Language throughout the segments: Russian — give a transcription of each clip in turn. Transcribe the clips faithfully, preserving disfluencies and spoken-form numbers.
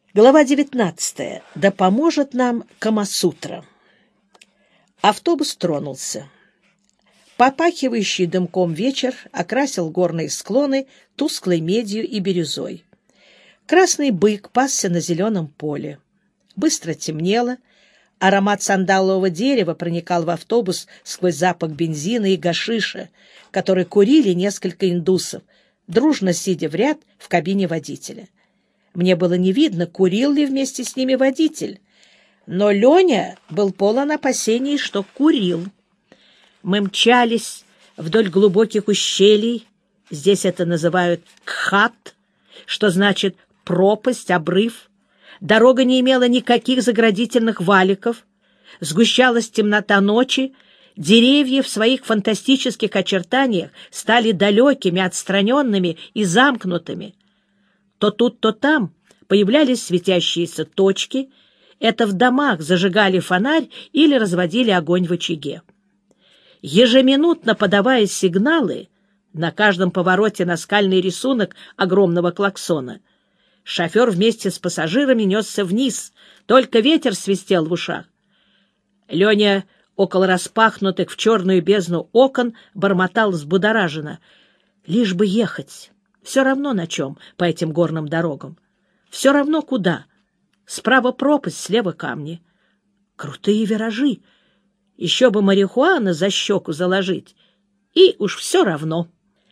Глава девятнадцатая. Да поможет нам Камасутра. Автобус тронулся. Попахивающий дымком вечер окрасил горные склоны тусклой медью и бирюзой. Красный бык пасся на зеленом поле. Быстро темнело. Аромат сандалового дерева проникал в автобус сквозь запах бензина и гашиша, который курили несколько индусов, дружно сидя в ряд в кабине водителя. Мне было не видно, курил ли вместе с ними водитель, но Леня был полон опасений, что курил. Мы мчались вдоль глубоких ущелий, здесь это называют кхат, что значит пропасть, обрыв. Дорога не имела никаких заградительных валиков, сгущалась темнота ночи, деревья в своих фантастических очертаниях стали далекими, отстраненными и замкнутыми. То тут, то там появлялись светящиеся точки, это в домах зажигали фонарь или разводили огонь в очаге. Ежеминутно подавая сигналы, на каждом повороте наскальный рисунок огромного клаксона, шофер вместе с пассажирами несся вниз, только ветер свистел в ушах. Леня около распахнутых в черную бездну окон бормотал взбудораженно: «Лишь бы ехать, все равно на чем по этим горным дорогам, все равно куда, справа пропасть, слева камни, крутые виражи, еще бы марихуана за щеку заложить, и уж все равно».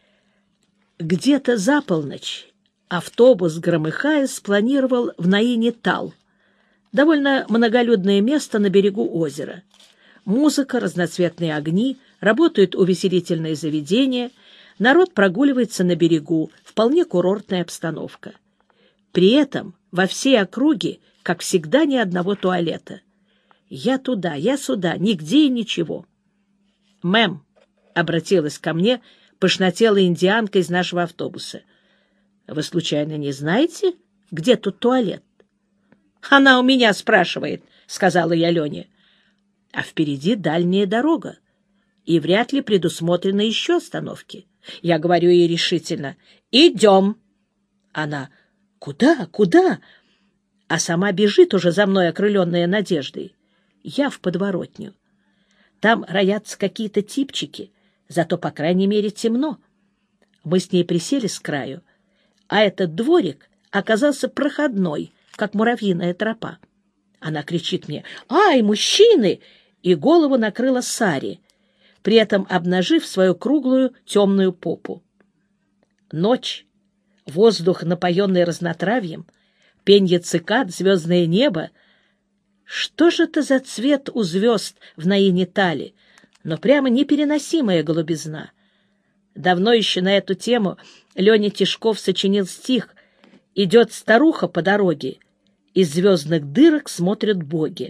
Где-то за полночь автобус, громыхая, спланировал в Наини-Тал, довольно многолюдное место на берегу озера. Музыка, разноцветные огни, работают увеселительные заведения, народ прогуливается на берегу, вполне курортная обстановка. При этом во всей округе, как всегда, ни одного туалета. Я туда, я сюда, нигде и ничего. «Мэм», — обратилась ко мне пышнотелая индианка из нашего автобуса, — «вы случайно не знаете, где тут туалет?» «Она у меня спрашивает», — сказала я Лене. «А впереди дальняя дорога, и вряд ли предусмотрены еще остановки». Я говорю ей решительно: «Идем». Она: «Куда, куда?» А сама бежит уже за мной, окрыленная надеждой. Я в подворотню. Там роятся какие-то типчики, зато, по крайней мере, темно. Мы с ней присели с краю, а этот дворик оказался проходной, как муравьиная тропа. Она кричит мне: «Ай, мужчины!» и голову накрыла сари, при этом обнажив свою круглую темную попу. Ночь, воздух, напоенный разнотравьем, пенье цикад, звездное небо. Что же это за цвет у звезд в Наини-Тале, но прямо непереносимая голубизна. Давно еще на эту тему Леня Тишков сочинил стих: «Идет старуха по дороге, из звездных дырок смотрят боги».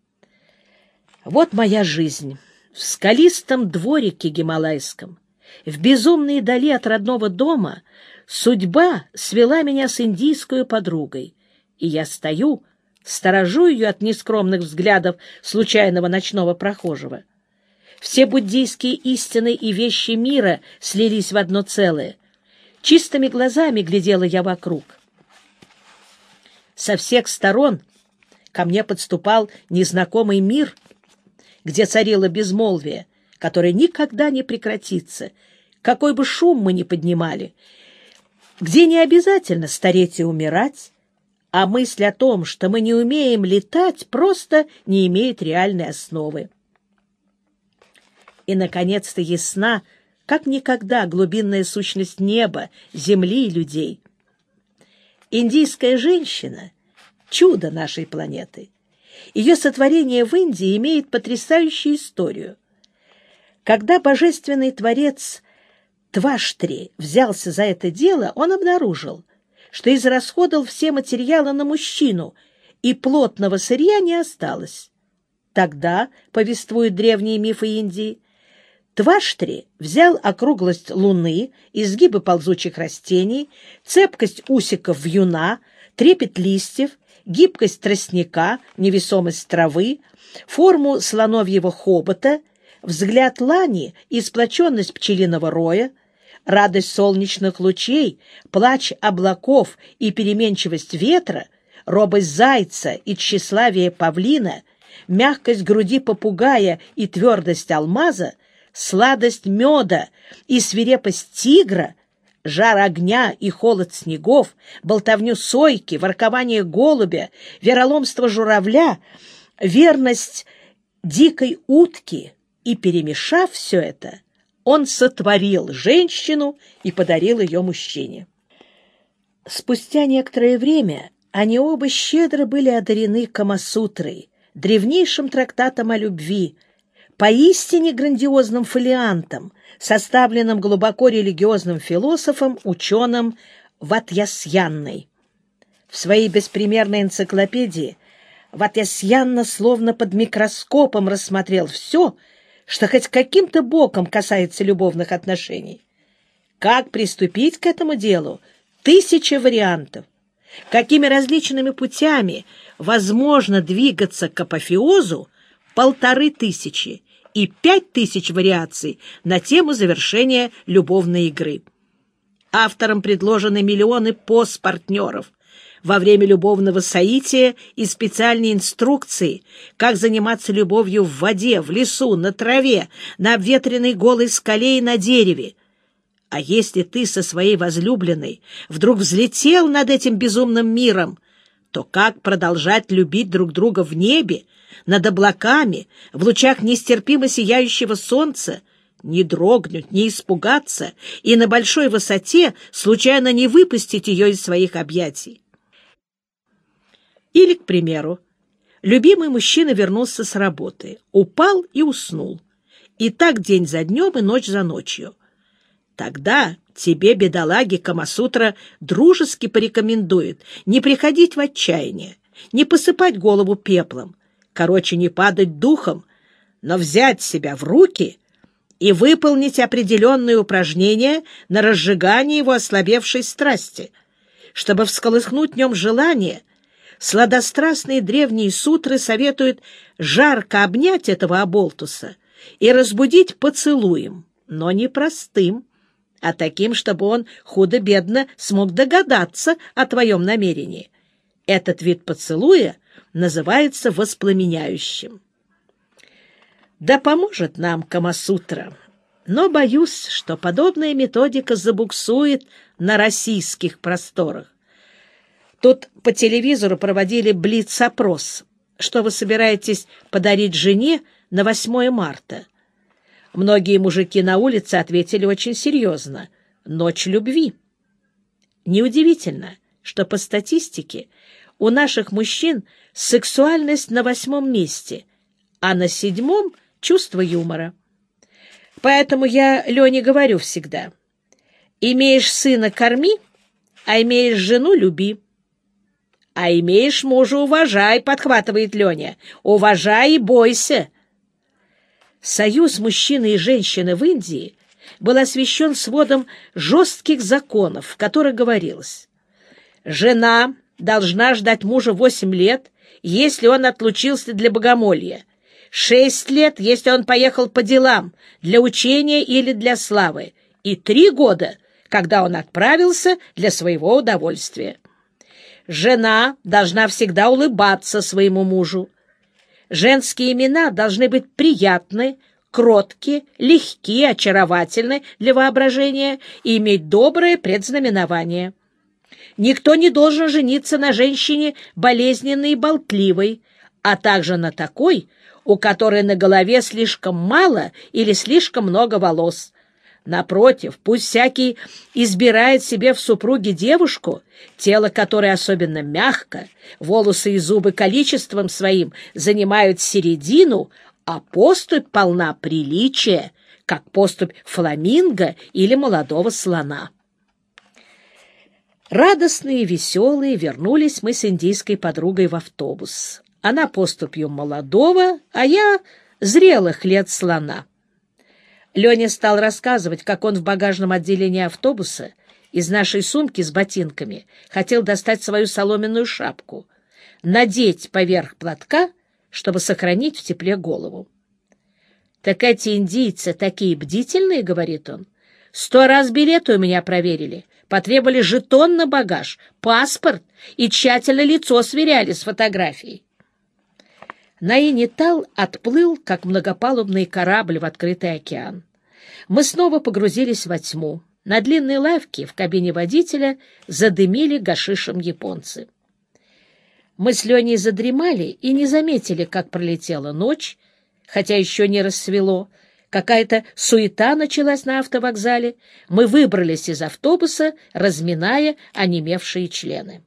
Вот моя жизнь в скалистом дворике гималайском, в безумной дали от родного дома. Судьба свела меня с индийской подругой, и я стою, сторожу ее от нескромных взглядов случайного ночного прохожего. Все буддийские истины и вещи мира слились в одно целое. Чистыми глазами глядела я вокруг. Со всех сторон ко мне подступал незнакомый мир, где царило безмолвие, которое никогда не прекратится, какой бы шум мы ни поднимали, где не обязательно стареть и умирать, а мысль о том, что мы не умеем летать, просто не имеет реальной основы. И, наконец-то, ясна, как никогда, глубинная сущность неба, земли и людей. Индийская женщина — чудо нашей планеты. Ее сотворение в Индии имеет потрясающую историю. Когда божественный творец Тваштри взялся за это дело, он обнаружил, что израсходовал все материалы на мужчину, и плотного сырья не осталось. Тогда, повествуют древние мифы Индии, Тваштри взял округлость луны, изгибы ползучих растений, цепкость усиков вьюна, трепет листьев, гибкость тростника, невесомость травы, форму слоновьего хобота, взгляд лани и сплоченность пчелиного роя, радость солнечных лучей, плач облаков и переменчивость ветра, робость зайца и тщеславие павлина, мягкость груди попугая и твердость алмаза, сладость меда и свирепость тигра, жар огня и холод снегов, болтовню сойки, воркование голубя, вероломство журавля, верность дикой утки, и, перемешав все это, он сотворил женщину и подарил ее мужчине. Спустя некоторое время они оба щедро были одарены Камасутрой, древнейшим трактатом о любви, поистине грандиозным фолиантом, составленным глубоко религиозным философом, ученым Ватьясьянной. В своей беспримерной энциклопедии Ватьясьянна словно под микроскопом рассмотрел все, что хоть каким-то боком касается любовных отношений. Как приступить к этому делу? Тысяча вариантов. Какими различными путями возможно двигаться к апофеозу? Полторы тысячи и пять тысяч вариаций на тему завершения любовной игры. Авторам предложены миллионы поз-партнеров во время любовного соития и специальные инструкции, как заниматься любовью в воде, в лесу, на траве, на обветренной голой скале и на дереве. А если ты со своей возлюбленной вдруг взлетел над этим безумным миром, то как продолжать любить друг друга в небе, над облаками, в лучах нестерпимо сияющего солнца, не дрогнуть, не испугаться и на большой высоте случайно не выпустить ее из своих объятий? Или, к примеру, любимый мужчина вернулся с работы, упал и уснул, и так день за днем и ночь за ночью. Тогда тебе, бедолаге, Камасутра дружески порекомендует не приходить в отчаяние, не посыпать голову пеплом, короче, не падать духом, но взять себя в руки и выполнить определенные упражнения на разжигание его ослабевшей страсти. Чтобы всколыхнуть в нем желание, сладострастные древние сутры советуют жарко обнять этого оболтуса и разбудить поцелуем, но не простым, а таким, чтобы он худо-бедно смог догадаться о твоем намерении. Этот вид поцелуя называется воспламеняющим. Да поможет нам Камасутра, но боюсь, что подобная методика забуксует на российских просторах. Тут по телевизору проводили блиц-опрос, что вы собираетесь подарить жене на восьмое марта. Многие мужики на улице ответили очень серьезно: «Ночь любви». Неудивительно, что по статистике у наших мужчин сексуальность на восьмом месте, а на седьмом — чувство юмора. Поэтому я Лене говорю всегда: имеешь сына — корми, а имеешь жену — люби. А имеешь мужа — уважай, подхватывает Леня. Уважай и бойся. Союз мужчины и женщины в Индии был освящен сводом жестких законов, в которых говорилось: жена должна ждать мужа восемь лет, если он отлучился для богомолья, шесть лет, если он поехал по делам, для учения или для славы, и три года, когда он отправился для своего удовольствия. Жена должна всегда улыбаться своему мужу. Женские имена должны быть приятны, кротки, легки, очаровательны для воображения и иметь доброе предзнаменование. Никто не должен жениться на женщине болезненной и болтливой, а также на такой, у которой на голове слишком мало или слишком много волос. Напротив, пусть всякий избирает себе в супруге девушку, тело которой особенно мягко, волосы и зубы количеством своим занимают середину, а поступь полна приличия, как поступь фламинго или молодого слона. Радостные и веселые вернулись мы с индийской подругой в автобус. Она поступью молодого, а я зрелых лет слона. Леня стал рассказывать, как он в багажном отделении автобуса из нашей сумки с ботинками хотел достать свою соломенную шапку, надеть поверх платка, чтобы сохранить в тепле голову. «Так эти индийцы такие бдительные, — говорит он, — сто раз билеты у меня проверили, потребовали жетон на багаж, паспорт и тщательно лицо сверяли с фотографией. Наини Тал отплыл, как многопалубный корабль в открытый океан. Мы снова погрузились во тьму. На длинной лавке в кабине водителя задымили гашишем японцы. Мы с Леней задремали и не заметили, как пролетела ночь, хотя еще не рассвело. Какая-то суета началась на автовокзале. Мы выбрались из автобуса, разминая онемевшие члены.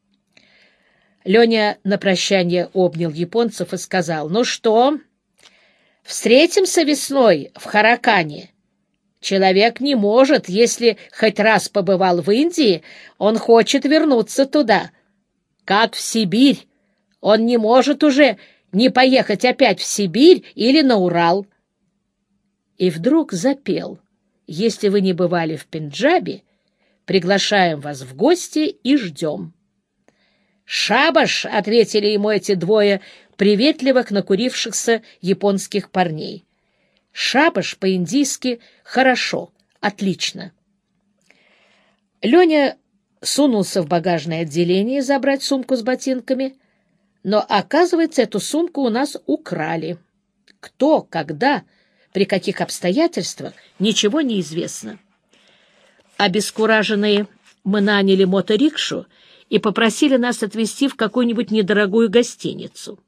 Леня на прощание обнял японцев и сказал: «Ну что, встретимся весной в Харакане? Человек не может, если хоть раз побывал в Индии, он хочет вернуться туда. Как в Сибирь. Он не может уже не поехать опять в Сибирь или на Урал». И вдруг запел: «Если вы не бывали в Пенджабе, приглашаем вас в гости и ждем». «Шабаш!» — ответили ему эти двое приветливых накурившихся японских парней. «Шабаш» по-индийски «хорошо», «отлично». Леня сунулся в багажное отделение забрать сумку с ботинками, но, оказывается, эту сумку у нас украли. Кто, когда, при каких обстоятельствах, ничего не известно. Обескураженные мы наняли моторикшу и попросили нас отвезти в какую-нибудь недорогую гостиницу.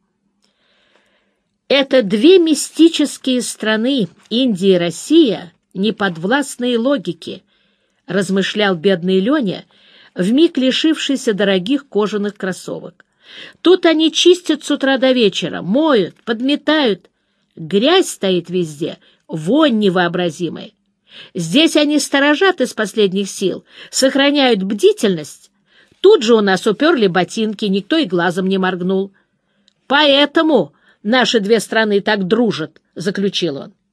Это две мистические страны, Индия и Россия, неподвластные логике, размышлял бедный Леня, вмиг лишившийся дорогих кожаных кроссовок. Тут они чистят с утра до вечера, моют, подметают. Грязь стоит везде, вонь невообразимая. Здесь они сторожат из последних сил, сохраняют бдительность. Тут же у нас уперли ботинки, никто и глазом не моргнул. Поэтому наши две страны так дружат, — заключил он.